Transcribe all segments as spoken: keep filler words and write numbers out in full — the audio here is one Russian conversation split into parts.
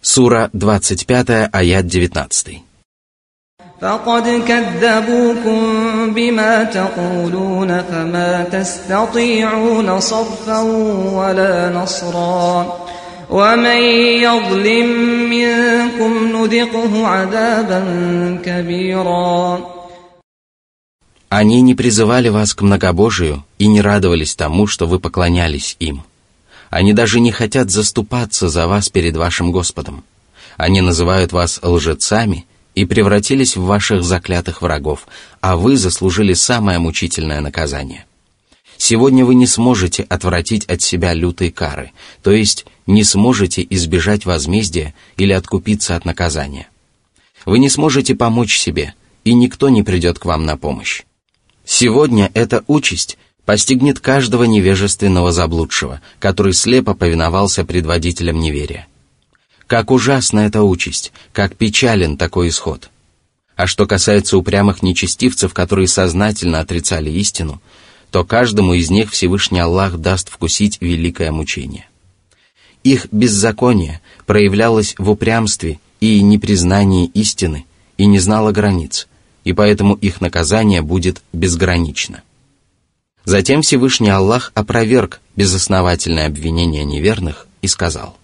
Сура двадцать пять, аят девятнадцать. فقد كذبوكم بما تقولون فما تستطيعون صرفا ولا نصرا ومن يظلم منكم نذقه عذابا كبيرا. Они не призывали вас к многобожию и не радовались тому, что вы поклонялись им. Они даже не хотят заступаться за вас перед вашим Господом. Они называют вас лжецами и превратились в ваших заклятых врагов, а вы заслужили самое мучительное наказание. Сегодня вы не сможете отвратить от себя лютые кары, то есть не сможете избежать возмездия или откупиться от наказания. Вы не сможете помочь себе, и никто не придет к вам на помощь. Сегодня эта участь постигнет каждого невежественного заблудшего, который слепо повиновался предводителям неверия. Как ужасна эта участь, как печален такой исход. А что касается упрямых нечестивцев, которые сознательно отрицали истину, то каждому из них Всевышний Аллах даст вкусить великое мучение. Их беззаконие проявлялось в упрямстве и непризнании истины и не знало границ, и поэтому их наказание будет безгранично. Затем Всевышний Аллах опроверг безосновательное обвинение неверных и сказал: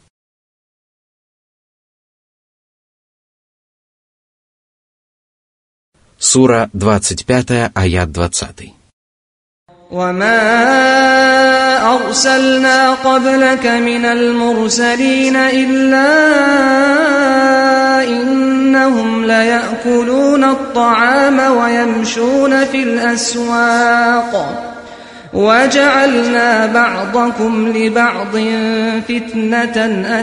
Сура двадцать пять, аят двадцать. وما أرسلنا قبلك من المرسلين إلا إنهم ليأكلون الطعام ويمشون في الأسواق وجعلنا بعضكم لبعض فتنة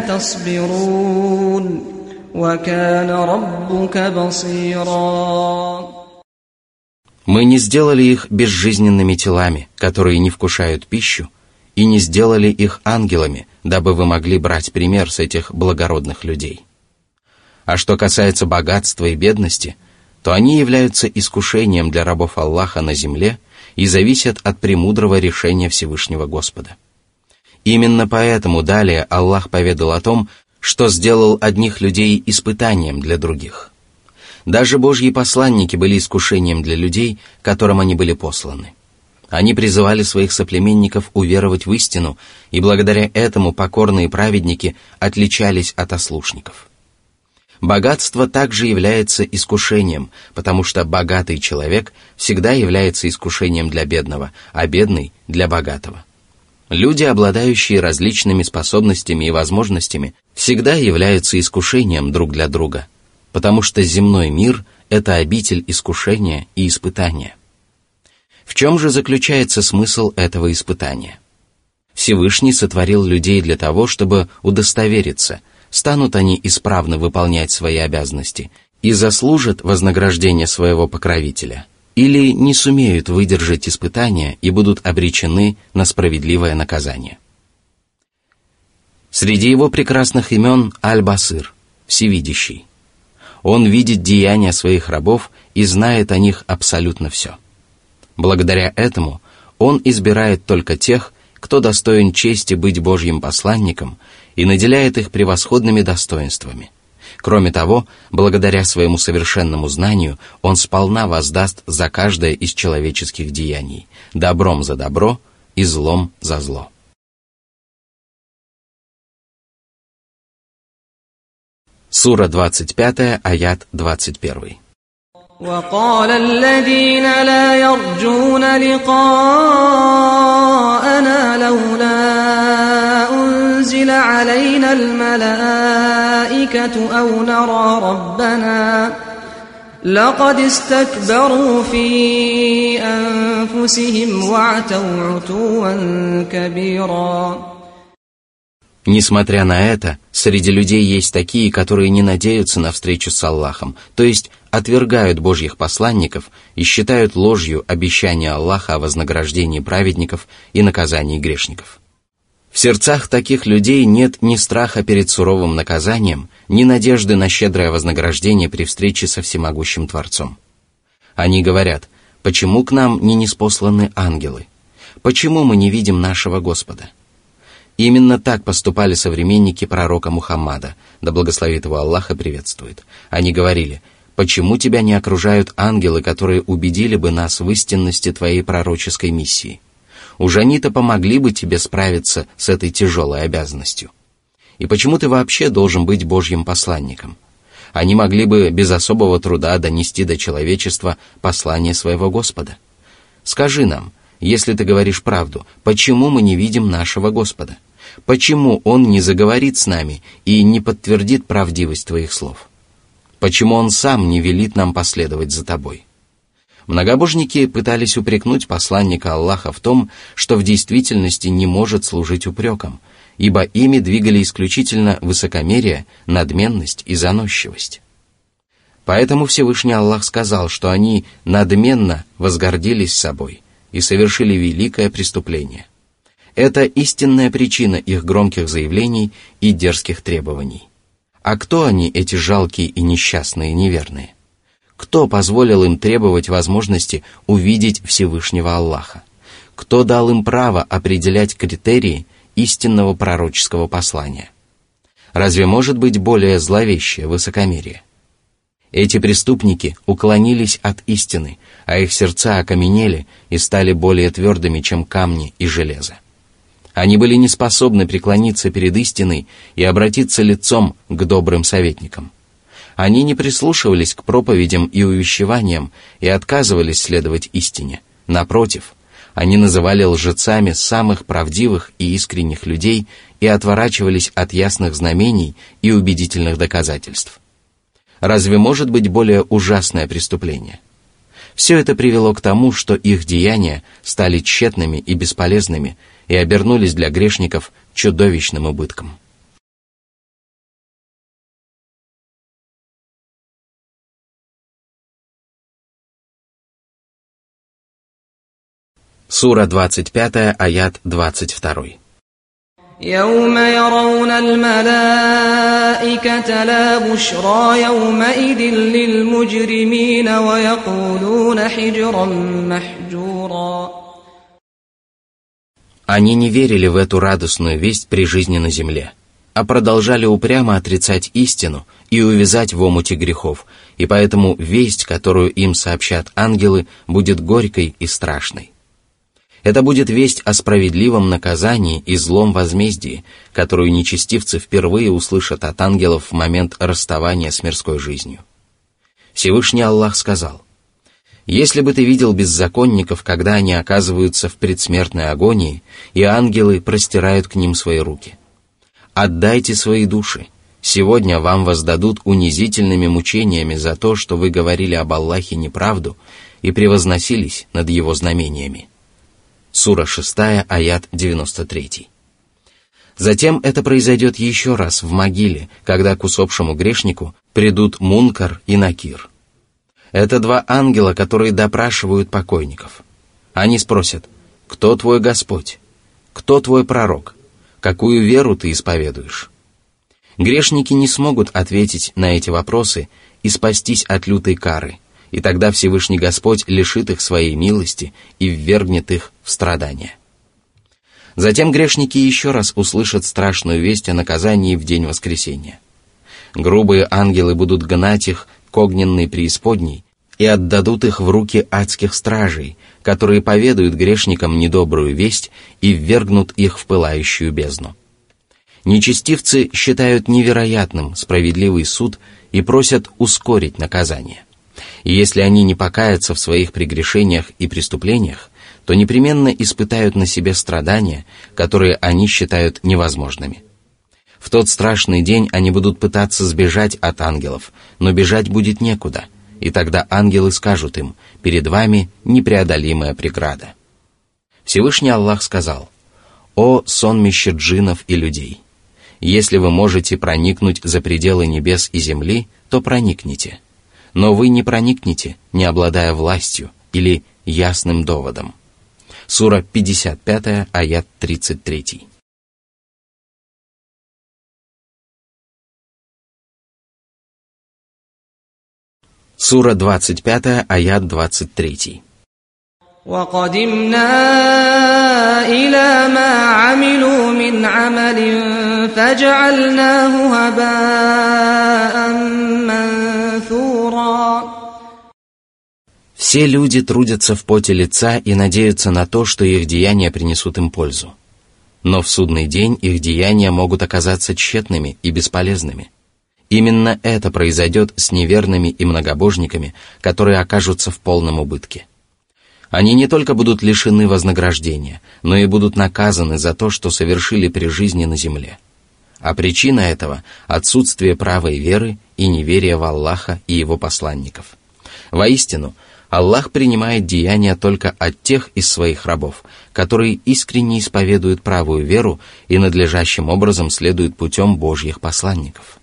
أتصبرون وكان ربك بصيرا. Мы не сделали их безжизненными телами, которые не вкушают пищу, и не сделали их ангелами, дабы вы могли брать пример с этих благородных людей. А что касается богатства и бедности, то они являются искушением для рабов Аллаха на земле и зависят от премудрого решения Всевышнего Господа. Именно поэтому далее Аллах поведал о том, что сделал одних людей испытанием для других. Даже Божьи посланники были искушением для людей, которым они были посланы. Они призывали своих соплеменников уверовать в истину, и благодаря этому покорные праведники отличались от ослушников. Богатство также является искушением, потому что богатый человек всегда является искушением для бедного, а бедный – для богатого. Люди, обладающие различными способностями и возможностями, всегда являются искушением друг для друга, потому что земной мир – это обитель искушения и испытания. В чем же заключается смысл этого испытания? Всевышний сотворил людей для того, чтобы удостовериться, станут они исправно выполнять свои обязанности и заслужат вознаграждение своего покровителя, или не сумеют выдержать испытания и будут обречены на справедливое наказание. Среди его прекрасных имен Аль-Басир – Всевидящий. Он видит деяния своих рабов и знает о них абсолютно все. Благодаря этому Он избирает только тех, кто достоин чести быть Божьим посланником, и наделяет их превосходными достоинствами. Кроме того, благодаря своему совершенному знанию, Он сполна воздаст за каждое из человеческих деяний, добром за добро и злом за зло. Сура двадцать пять, аят двадцать один. وقال الذين لا يرجون لقاءنا لولا أنزل علينا الملائكة أو نرى ربنا لقد استكبروا في أنفسهم وعتوا عتوا كبيرا. Несмотря на это, среди людей есть такие, которые не надеются на встречу с Аллахом, то есть отвергают Божьих посланников и считают ложью обещания Аллаха о вознаграждении праведников и наказании грешников. В сердцах таких людей нет ни страха перед суровым наказанием, ни надежды на щедрое вознаграждение при встрече со всемогущим Творцом. Они говорят: почему к нам не ниспосланы ангелы? Почему мы не видим нашего Господа? Именно так поступали современники пророка Мухаммада, да благословит его Аллах и приветствует. Они говорили: «Почему тебя не окружают ангелы, которые убедили бы нас в истинности твоей пророческой миссии? Уж они-то помогли бы тебе справиться с этой тяжелой обязанностью. И почему ты вообще должен быть Божьим посланником? Они могли бы без особого труда донести до человечества послание своего Господа. Скажи нам, если ты говоришь правду, почему мы не видим нашего Господа? Почему Он не заговорит с нами и не подтвердит правдивость твоих слов? Почему Он сам не велит нам последовать за тобой?» Многобожники пытались упрекнуть посланника Аллаха в том, что в действительности не может служить упреком, ибо ими двигали исключительно высокомерие, надменность и заносчивость. Поэтому Всевышний Аллах сказал, что они надменно возгордились собой и совершили великое преступление. Это истинная причина их громких заявлений и дерзких требований. А кто они, эти жалкие и несчастные неверные? Кто позволил им требовать возможности увидеть Всевышнего Аллаха? Кто дал им право определять критерии истинного пророческого послания? Разве может быть более зловещее высокомерие? Эти преступники уклонились от истины, а их сердца окаменели и стали более твердыми, чем камни и железо. Они были не способны преклониться перед истиной и обратиться лицом к добрым советникам. Они не прислушивались к проповедям и увещеваниям и отказывались следовать истине. Напротив, они называли лжецами самых правдивых и искренних людей и отворачивались от ясных знамений и убедительных доказательств. Разве может быть более ужасное преступление? Все это привело к тому, что их деяния стали тщетными и бесполезными и обернулись для грешников чудовищным убытком. Сура двадцать пять, аят двадцать два. يوم يرون الملائكة لا بشرى يومئذ للمجرمين ويقولون حجرا محجورا. Они не верили в эту радостную весть при жизни на земле, а продолжали упрямо отрицать истину и увязать в омуте грехов, и поэтому весть, которую им сообщат ангелы, будет горькой и страшной. Это будет весть о справедливом наказании и злом возмездии, которую нечестивцы впервые услышат от ангелов в момент расставания с мирской жизнью. Всевышний Аллах сказал: «Если бы ты видел беззаконников, когда они оказываются в предсмертной агонии, и ангелы простирают к ним свои руки. Отдайте свои души, сегодня вам воздадут унизительными мучениями за то, что вы говорили об Аллахе неправду и превозносились над Его знамениями». Сура шестая, аят девяносто три. Затем это произойдет еще раз в могиле, когда к усопшему грешнику придут Мункар и Накир. Это два ангела, которые допрашивают покойников. Они спросят: «Кто твой Господь? Кто твой пророк? Какую веру ты исповедуешь?» Грешники не смогут ответить на эти вопросы и спастись от лютой кары, и тогда Всевышний Господь лишит их своей милости и ввергнет их в страдания. Затем грешники еще раз услышат страшную весть о наказании в день воскресения. Грубые ангелы будут гнать их к огненной преисподней и отдадут их в руки адских стражей, которые поведают грешникам недобрую весть и ввергнут их в пылающую бездну. Нечестивцы считают невероятным справедливый суд и просят ускорить наказание. И если они не покаятся в своих прегрешениях и преступлениях, то непременно испытают на себе страдания, которые они считают невозможными. В тот страшный день они будут пытаться сбежать от ангелов, но бежать будет некуда, и тогда ангелы скажут им: «Перед вами непреодолимая преграда». Всевышний Аллах сказал: «О сонмище джиннов и людей! Если вы можете проникнуть за пределы небес и земли, то проникните. Но вы не проникнете, не обладая властью или ясным доводом». Сура пятьдесят пять, аят тридцать три. Сура двадцать пять, аят двадцать три. وَقَدِمْنَا إلى ما عملوا من عمل فجعلناه هباء منثورا. Все люди трудятся в поте лица и надеются на то, что их деяния принесут им пользу. Но в судный день их деяния могут оказаться тщетными и бесполезными. Именно это произойдет с неверными и многобожниками, которые окажутся в полном убытке. Они не только будут лишены вознаграждения, но и будут наказаны за то, что совершили при жизни на земле. А причина этого – отсутствие правой веры и неверия в Аллаха и Его посланников. Воистину, Аллах принимает деяния только от тех из своих рабов, которые искренне исповедуют правую веру и надлежащим образом следуют путем Божьих посланников.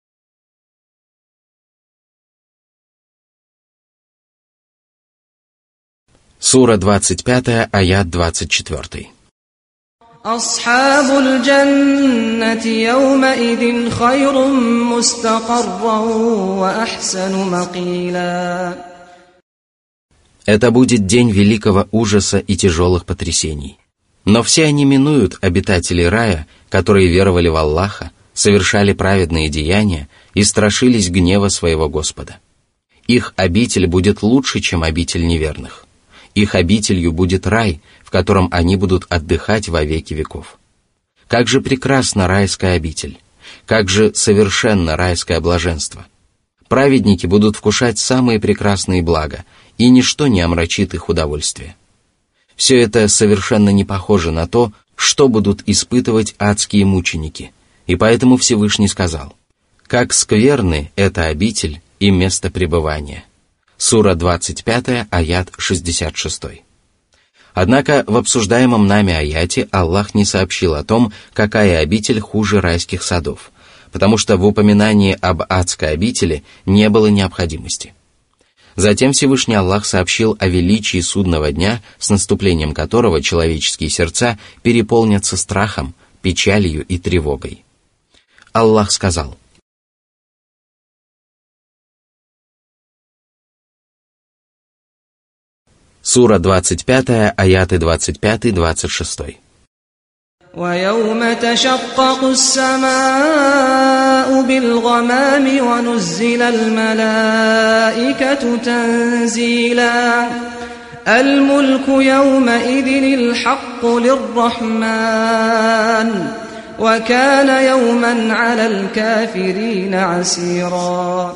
Сура двадцать пять, аят двадцать четыре. أصحاب الجنة يومئذ خير مستقرا وأحسن مقيلا. Это будет день великого ужаса и тяжелых потрясений. Но все они минуют обитателей рая, которые веровали в Аллаха, совершали праведные деяния и страшились гнева своего Господа. Их обитель будет лучше, чем обитель неверных. Их обителью будет рай, в котором они будут отдыхать во веки веков. Как же прекрасна райская обитель! Как же совершенно райское блаженство! Праведники будут вкушать самые прекрасные блага, и ничто не омрачит их удовольствие. Все это совершенно не похоже на то, что будут испытывать адские мученики, и поэтому Всевышний сказал: «Как скверны эта обитель и место пребывания». Сура двадцать пять, аят шестьдесят шесть. Однако в обсуждаемом нами аяте Аллах не сообщил о том, какая обитель хуже райских садов, потому что в упоминании об адской обители не было необходимости. Затем Всевышний Аллах сообщил о величии судного дня, с наступлением которого человеческие сердца переполнятся страхом, печалью и тревогой. Аллах сказал: Сура двадцать пять, аяты двадцать пять двадцать шесть. وَيَوْمَ تَشَقَّقُ السَّمَاءُ بِالْغَمَامِ وَنُزِّلَ الْمَلَائِكَةُ تَنزِيلًا الْمُلْكُ يَوْمَئِذٍ الْحَقُّ لِلرَّحْمَنِ وَكَانَ يَوْمًا عَلَى الْكَافِرِينَ عَسِيرًا.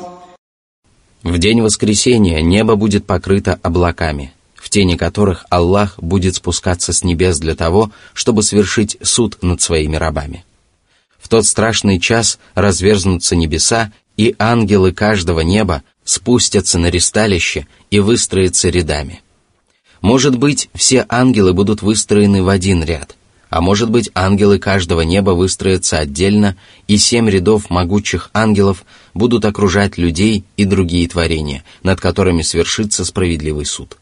В день воскресения небо будет покрыто облаками, в тени которых Аллах будет спускаться с небес для того, чтобы совершить суд над своими рабами. В тот страшный час разверзнутся небеса, и ангелы каждого неба спустятся на ристалище и выстроятся рядами. Может быть, все ангелы будут выстроены в один ряд, а может быть, ангелы каждого неба выстроятся отдельно, и семь рядов могучих ангелов будут окружать людей и другие творения, над которыми свершится справедливый суд.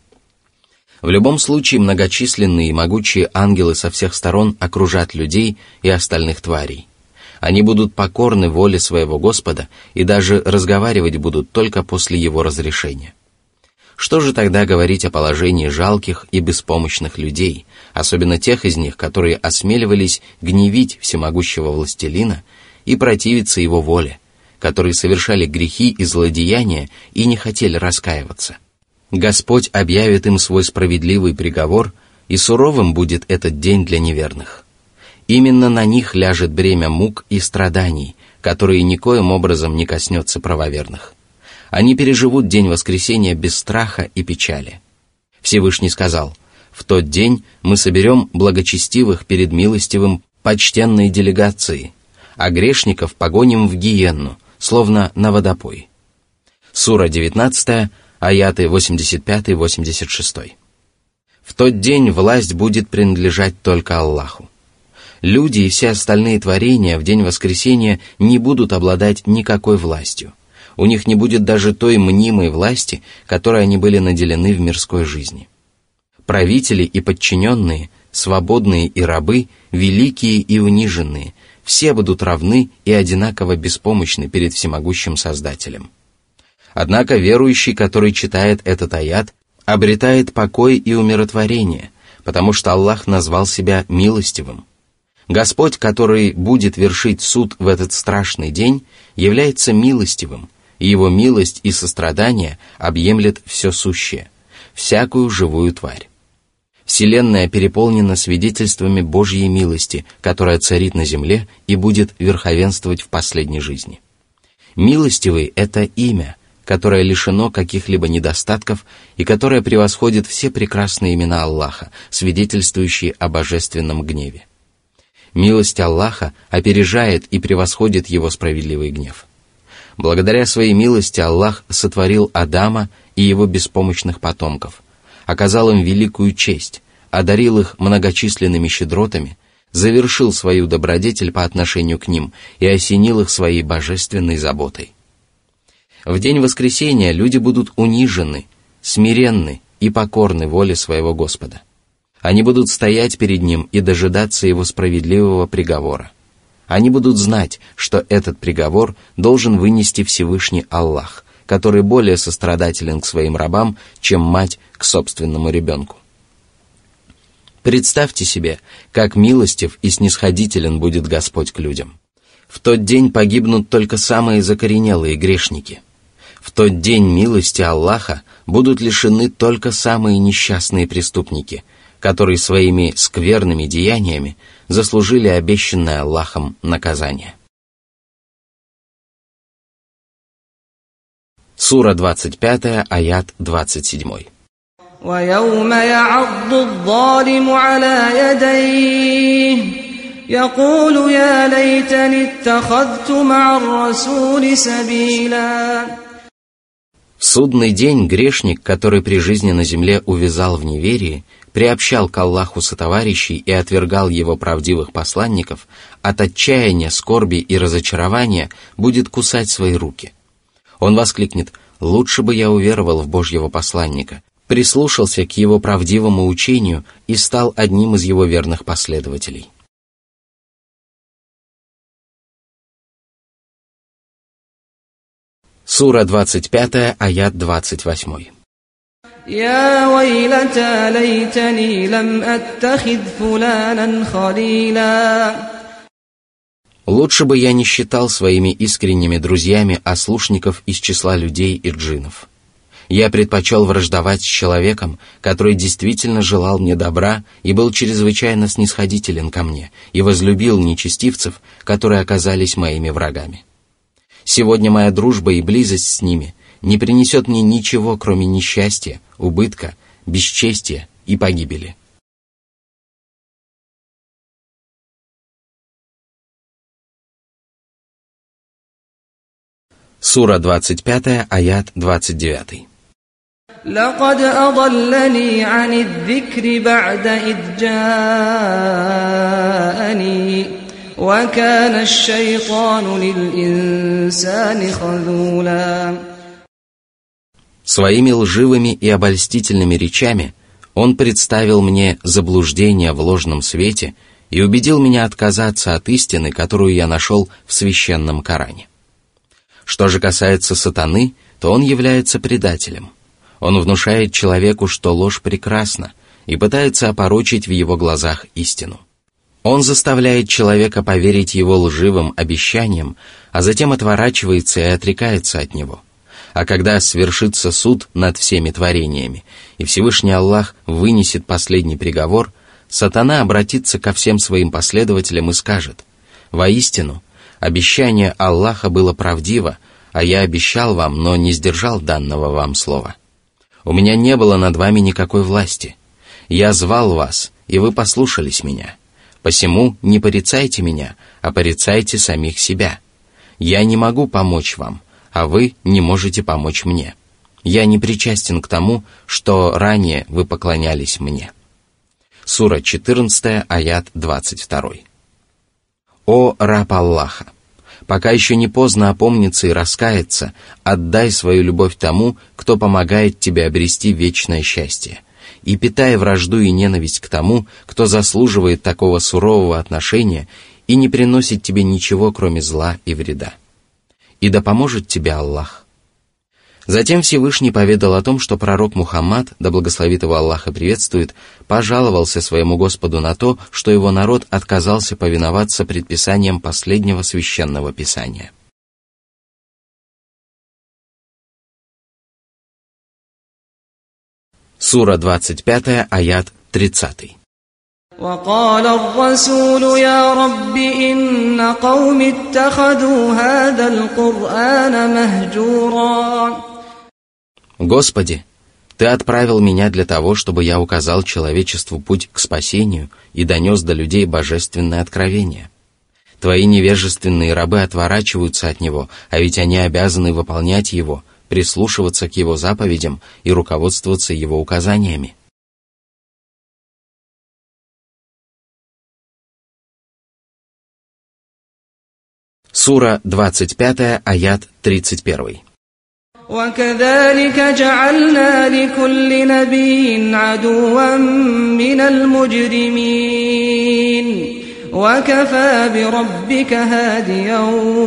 В любом случае, многочисленные и могучие ангелы со всех сторон окружат людей и остальных тварей. Они будут покорны воле своего Господа и даже разговаривать будут только после его разрешения. Что же тогда говорить о положении жалких и беспомощных людей, особенно тех из них, которые осмеливались гневить всемогущего властелина и противиться его воле, которые совершали грехи и злодеяния и не хотели раскаиваться? Господь объявит им свой справедливый приговор, и суровым будет этот день для неверных. Именно на них ляжет бремя мук и страданий, которые никоим образом не коснется правоверных. Они переживут день воскресения без страха и печали. Всевышний сказал: «В тот день мы соберем благочестивых перед милостивым почтенной делегацией, а грешников погоним в гиенну, словно на водопой». Сура девятнадцать, аяты восемьдесят пять восемьдесят шесть. В тот день власть будет принадлежать только Аллаху. Люди и все остальные творения в день воскресения не будут обладать никакой властью. У них не будет даже той мнимой власти, которой они были наделены в мирской жизни. Правители и подчиненные, свободные и рабы, великие и униженные, все будут равны и одинаково беспомощны перед всемогущим Создателем. Однако верующий, который читает этот аят, обретает покой и умиротворение, потому что Аллах назвал себя милостивым. Господь, который будет вершить суд в этот страшный день, является милостивым, и его милость и сострадание объемлет все сущее, всякую живую тварь. Вселенная переполнена свидетельствами Божьей милости, которая царит на земле и будет верховенствовать в последней жизни. Милостивый – это имя, которое лишено каких-либо недостатков и которое превосходит все прекрасные имена Аллаха, свидетельствующие о божественном гневе. Милость Аллаха опережает и превосходит его справедливый гнев. Благодаря своей милости Аллах сотворил Адама и его беспомощных потомков, оказал им великую честь, одарил их многочисленными щедротами, завершил свою добродетель по отношению к ним и осенил их своей божественной заботой. В день воскресения люди будут унижены, смиренны и покорны воле своего Господа. Они будут стоять перед Ним и дожидаться Его справедливого приговора. Они будут знать, что этот приговор должен вынести Всевышний Аллах, который более сострадателен к своим рабам, чем мать к собственному ребенку. Представьте себе, как милостив и снисходителен будет Господь к людям. В тот день погибнут только самые закоренелые грешники. В тот день милости Аллаха будут лишены только самые несчастные преступники, которые своими скверными деяниями заслужили обещанное Аллахом наказание. Сура двадцать пятая, аят двадцать семь. وَيَوْمَ يَعَضُّ الظَّالِمُ عَلَى يَدَيْهِ يَقُولُ يَا لَيْتَنِي اتَّخَذْتُ مَعَ الرَّسُولِ سَبِيلًا. В судный день грешник, который при жизни на земле увязал в неверии, приобщал к Аллаху сотоварищей и отвергал его правдивых посланников, от отчаяния, скорби и разочарования будет кусать свои руки. Он воскликнет: «Лучше бы я уверовал в Божьего посланника, прислушался к его правдивому учению и стал одним из его верных последователей». Сура двадцать пятая, аят двадцать восемь. يا ويلتى ليتني لم أتخذ فلانا خليلا. Лучше бы я не считал своими искренними друзьями ослушников из числа людей и джиннов. Я предпочел враждовать с человеком, который действительно желал мне добра и был чрезвычайно снисходителен ко мне, и возлюбил нечестивцев, которые оказались моими врагами. Сегодня моя дружба и близость с ними не принесет мне ничего, кроме несчастья, убытка, бесчестия и погибели. Сура двадцать пятая, аят двадцать девять. لقد أضلني عن الذكر بعد إذ جاءني وكان الشيطان للإنسان خذولا. Своими лживыми и обольстительными речами он представил мне заблуждение в ложном свете и убедил меня отказаться от истины, которую я нашел в священном Коране. Что же касается сатаны, то он является предателем. Он внушает человеку, что ложь прекрасна, и пытается опорочить в его глазах истину. Он заставляет человека поверить его лживым обещаниям, а затем отворачивается и отрекается от него. А когда свершится суд над всеми творениями, и Всевышний Аллах вынесет последний приговор, сатана обратится ко всем своим последователям и скажет: «Воистину, обещание Аллаха было правдиво, а я обещал вам, но не сдержал данного вам слова. У меня не было над вами никакой власти. Я звал вас, и вы послушались меня. Посему не порицайте меня, а порицайте самих себя. Я не могу помочь вам, а вы не можете помочь мне. Я не причастен к тому, что ранее вы поклонялись мне». Сура четырнадцатая, аят двадцать два. «О раб Аллаха! Пока еще не поздно опомниться и раскаяться, отдай свою любовь тому, кто помогает тебе обрести вечное счастье, и питай вражду и ненависть к тому, кто заслуживает такого сурового отношения и не приносит тебе ничего, кроме зла и вреда. И да поможет тебе Аллах». Затем Всевышний поведал о том, что пророк Мухаммад, да благословит его Аллах и приветствует, пожаловался своему Господу на то, что его народ отказался повиноваться предписаниям последнего священного писания. Сура двадцать пять, аят тридцать. وقال الرسول يا رب إن قوم اتخذوا هذا القرآن مهجورا. Господи, Ты отправил меня для того, чтобы я указал человечеству путь к спасению и донес до людей божественное откровение. Твои невежественные рабы отворачиваются от него, а ведь они обязаны выполнять его, прислушиваться к его заповедям и руководствоваться его указаниями. Сура двадцать пять, аят тридцать один. وكذلك جعلنا لكل نبي عدوا من المجرمين وكفى بربك هاديا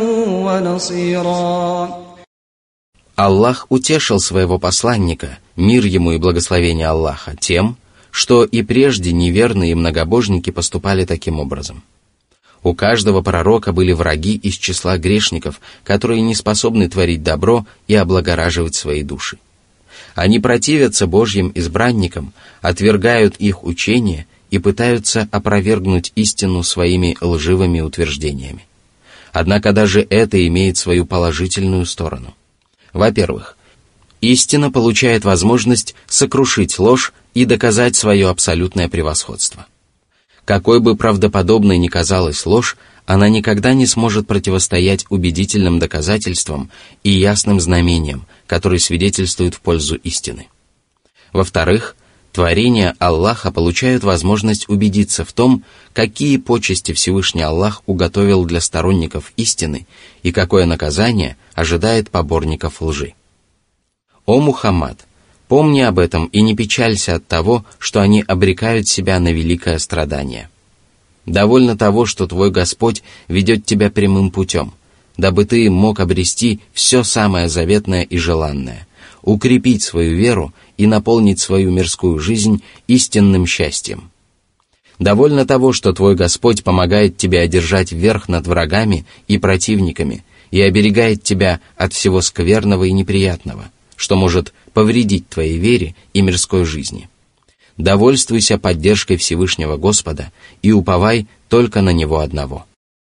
ونصيرا. Аллах утешил своего посланника, мир ему и благословение Аллаха, тем, что и прежде неверные многобожники поступали таким образом. У каждого пророка были враги из числа грешников, которые не способны творить добро и облагораживать свои души. Они противятся Божьим избранникам, отвергают их учения и пытаются опровергнуть истину своими лживыми утверждениями. Однако даже это имеет свою положительную сторону. Во-первых, истина получает возможность сокрушить ложь и доказать свое абсолютное превосходство. Какой бы правдоподобной ни казалась ложь, она никогда не сможет противостоять убедительным доказательствам и ясным знамениям, которые свидетельствуют в пользу истины. Во-вторых, творения Аллаха получают возможность убедиться в том, какие почести Всевышний Аллах уготовил для сторонников истины и какое наказание ожидает поборников лжи. О Мухаммад! Помни об этом и не печалься от того, что они обрекают себя на великое страдание. Довольно того, что твой Господь ведет тебя прямым путем, дабы ты мог обрести все самое заветное и желанное, укрепить свою веру и наполнить свою мирскую жизнь истинным счастьем. Довольно того, что твой Господь помогает тебе одержать верх над врагами и противниками и оберегает тебя от всего скверного и неприятного, что может повредить твоей вере и мирской жизни. Довольствуйся поддержкой Всевышнего Господа и уповай только на Него одного.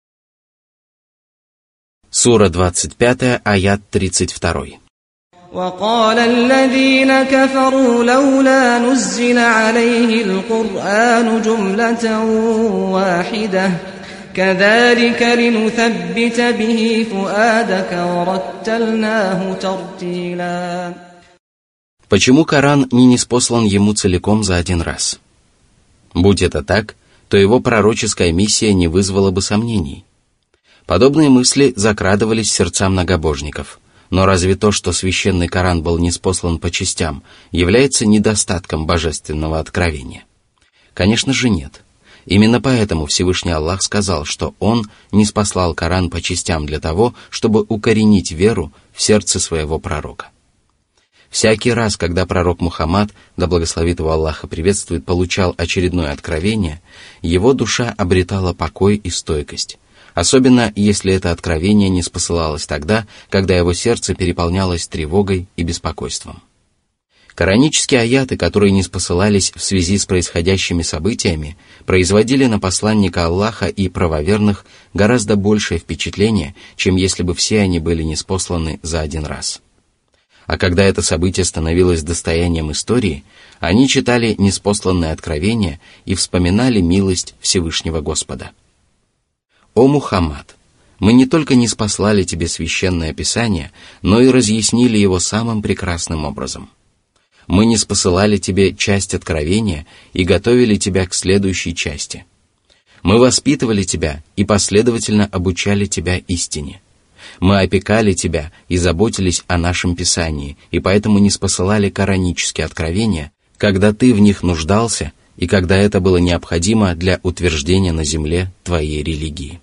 Сура двадцать пять, аят тридцать два. وقال الذين كفروا لولا نزل عليه القرآن جملة واحدة كذلك لنثبت به فؤادك ورتلناه ترتيلا. Почему Коран не ниспослан ему целиком за один раз? Будь это так, то его пророческая миссия не вызвала бы сомнений. Подобные мысли закрадывались в сердца многобожников. Но разве то, что священный Коран был ниспослан по частям, является недостатком божественного откровения? Конечно же нет. Именно поэтому Всевышний Аллах сказал, что Он ниспослал Коран по частям для того, чтобы укоренить веру в сердце своего пророка. Всякий раз, когда пророк Мухаммад, да благословит его Аллах и приветствует, получал очередное откровение, его душа обретала покой и стойкость, особенно если это откровение не спосылалось тогда, когда его сердце переполнялось тревогой и беспокойством. Коранические аяты, которые не спосылались в связи с происходящими событиями, производили на посланника Аллаха и правоверных гораздо большее впечатление, чем если бы все они были ниспосланы за один раз. А когда это событие становилось достоянием истории, они читали ниспосланное откровение и вспоминали милость Всевышнего Господа. О Мухаммад! Мы не только ниспослали тебе священное писание, но и разъяснили его самым прекрасным образом. Мы ниспосылали тебе часть откровения и готовили тебя к следующей части. Мы воспитывали тебя и последовательно обучали тебя истине. Мы опекали тебя и заботились о нашем Писании, и поэтому ниспосылали коранические откровения, когда ты в них нуждался и когда это было необходимо для утверждения на земле твоей религии.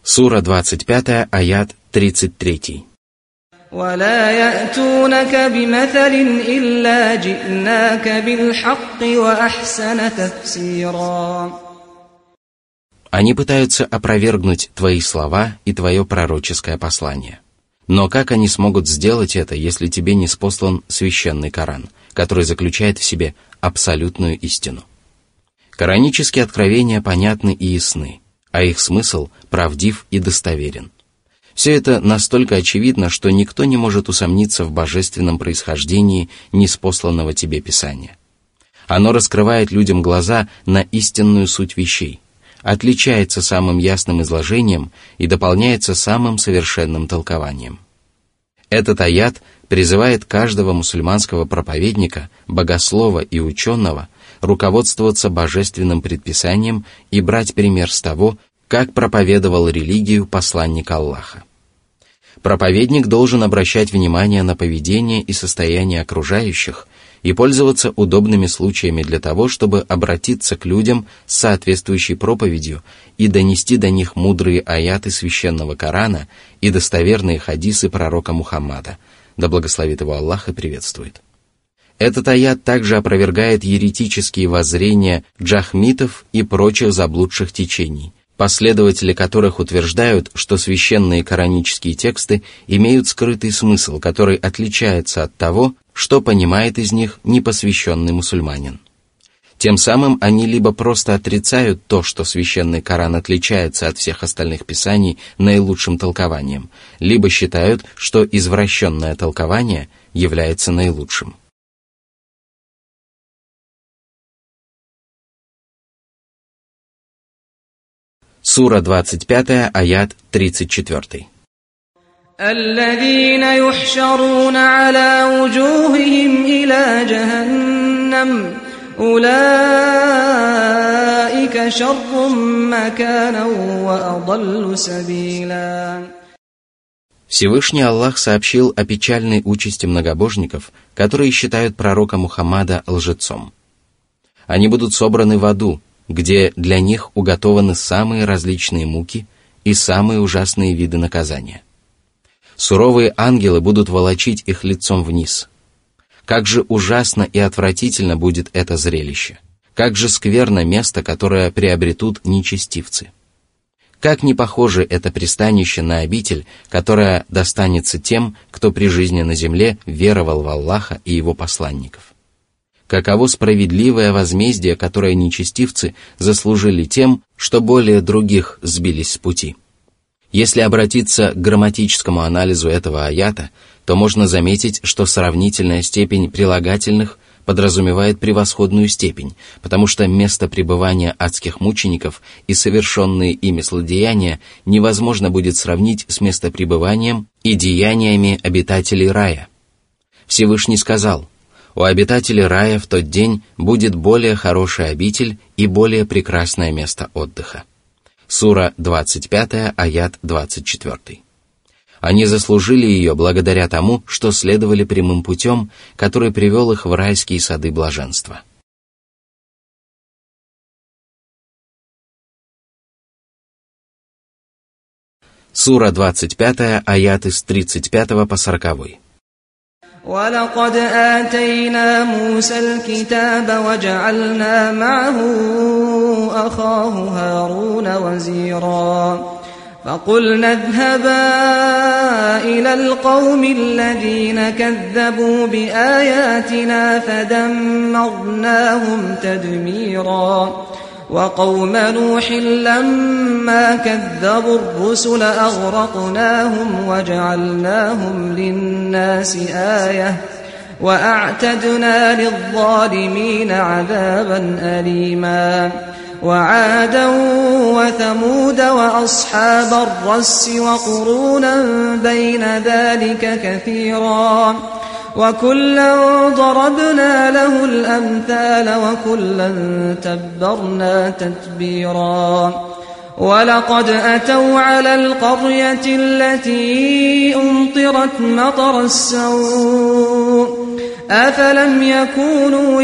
Сура двадцать пять, аят тридцать три. ولا يأتونك بمثل إلا جئناك بالحق وأحسن تفسيرا. Они пытаются опровергнуть твои слова и твое пророческое послание. Но как они смогут сделать это, если тебе не спослан священный Коран, который заключает в себе абсолютную истину? Коранические откровения понятны и ясны, а их смысл правдив и достоверен. Все это настолько очевидно, что никто не может усомниться в божественном происхождении ниспосланного тебе Писания. Оно раскрывает людям глаза на истинную суть вещей, отличается самым ясным изложением и дополняется самым совершенным толкованием. Этот аят призывает каждого мусульманского проповедника, богослова и ученого руководствоваться божественным предписанием и брать пример с того, как проповедовал религию посланник Аллаха. Проповедник должен обращать внимание на поведение и состояние окружающих и пользоваться удобными случаями для того, чтобы обратиться к людям с соответствующей проповедью и донести до них мудрые аяты священного Корана и достоверные хадисы пророка Мухаммада, да благословит его Аллах и приветствует. Этот аят также опровергает еретические воззрения джахмитов и прочих заблудших течений, последователи которых утверждают, что священные коранические тексты имеют скрытый смысл, который отличается от того, что понимает из них непосвященный мусульманин. Тем самым они либо просто отрицают то, что священный Коран отличается от всех остальных писаний наилучшим толкованием, либо считают, что извращенное толкование является наилучшим. Сура двадцать пять, аят тридцать четыре. الذين يحشرون على وجوههم إلى جهنم أولئك شر مكانا وأضل سبيلا. Всевышний Аллах сообщил о печальной участи многобожников, которые считают пророка Мухаммада лжецом. Они будут собраны в аду, где для них уготованы самые различные муки и самые ужасные виды наказания. Суровые ангелы будут волочить их лицом вниз. Как же ужасно и отвратительно будет это зрелище! Как же скверно место, которое приобретут нечестивцы! Как не похоже это пристанище на обитель, которая достанется тем, кто при жизни на земле веровал в Аллаха и его посланников! Каково справедливое возмездие, которое нечестивцы заслужили тем, что более других сбились с пути! Если обратиться к грамматическому анализу этого аята, то можно заметить, что сравнительная степень прилагательных подразумевает превосходную степень, потому что место пребывания адских мучеников и совершенные ими злодеяния невозможно будет сравнить с местопребыванием и деяниями обитателей рая. Всевышний сказал: «У обитателей рая в тот день будет более хорошая обитель и более прекрасное место отдыха». Сура двадцать пять, аят двадцать четыре. Они заслужили ее благодаря тому, что следовали прямым путем, который привел их в райские сады блаженства. Сура двадцать пять, аяты с тридцать пятого по сороковой. وَلَقَدْ آتَيْنَا مُوسَى الْكِتَابَ وَجَعَلْنَا مَعَهُ أَخَاهُ هَارُونَ وَزِيرًا فَقُلْنَا اذْهَبَا إِلَى الْقَوْمِ الَّذِينَ كَذَّبُوا بِآيَاتِنَا فَدَمَّرْنَاهُمْ تَدْمِيرًا وَقَوْمَ نُوحٍ لَمَّا كَذَّبُوا الرُّسُلَ أَغْرَقْنَاهُمْ وَجَعَلْنَاهُمْ لِلنَّاسِ آيَةً وَأَعْتَدْنَا لِلظَّالِمِينَ عَذَابًا أَلِيمًا وَعَادًا وَثَمُودَ وَأَصْحَابَ الرَّسِّ وَقُرُونًا بَيْنَ ذَلِكَ كَثِيرًا وَكُلًّا ضَرَبْنَا لَهُ الْأَمْثَالَ وَكُلًّا تَبَّرْنَا تَتْبِيرًا وَلَقَدْ أَتَوْا عَلَى الْقَرْيَةِ الَّتِي أُمْطِرَتْ مَطَرَ السَّوْءِ أَفَلَمْ يَكُونُوا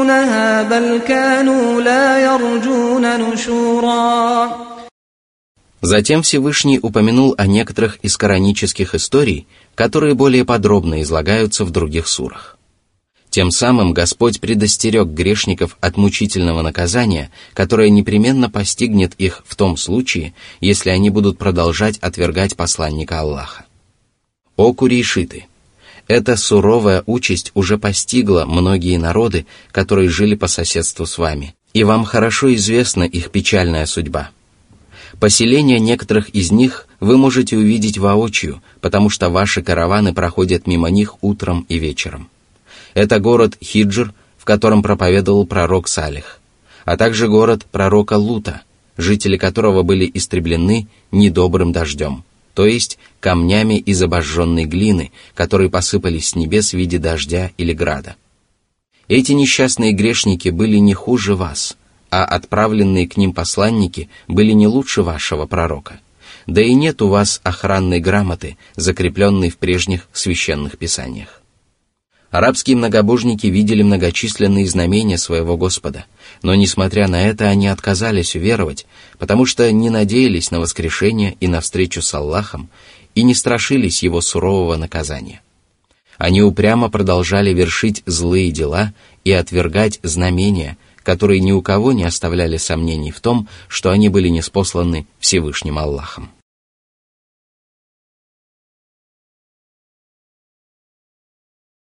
يَرَوْنَهَا بَلْ كَانُوا لَا يَرْجُونَ نُشُورًا. Затем Всевышний упомянул о некоторых из коранических историй, которые более подробно излагаются в других сурах. Тем самым Господь предостерег грешников от мучительного наказания, которое непременно постигнет их в том случае, если они будут продолжать отвергать посланника Аллаха. О курейшиты! Эта суровая участь уже постигла многие народы, которые жили по соседству с вами, и вам хорошо известна их печальная судьба. Поселения некоторых из них вы можете увидеть воочию, потому что ваши караваны проходят мимо них утром и вечером. Это город Хиджр, в котором проповедовал пророк Салих, а также город пророка Лута, жители которого были истреблены недобрым дождем, то есть камнями из обожженной глины, которые посыпались с небес в виде дождя или града. Эти несчастные грешники были не хуже вас, а отправленные к ним посланники были не лучше вашего пророка. Да и нет у вас охранной грамоты, закрепленной в прежних священных писаниях. Арабские многобожники видели многочисленные знамения своего Господа, но, несмотря на это, они отказались уверовать, потому что не надеялись на воскрешение и на встречу с Аллахом и не страшились его сурового наказания. Они упрямо продолжали вершить злые дела и отвергать знамения, которые ни у кого не оставляли сомнений в том, что они были ниспосланы Всевышним Аллахом.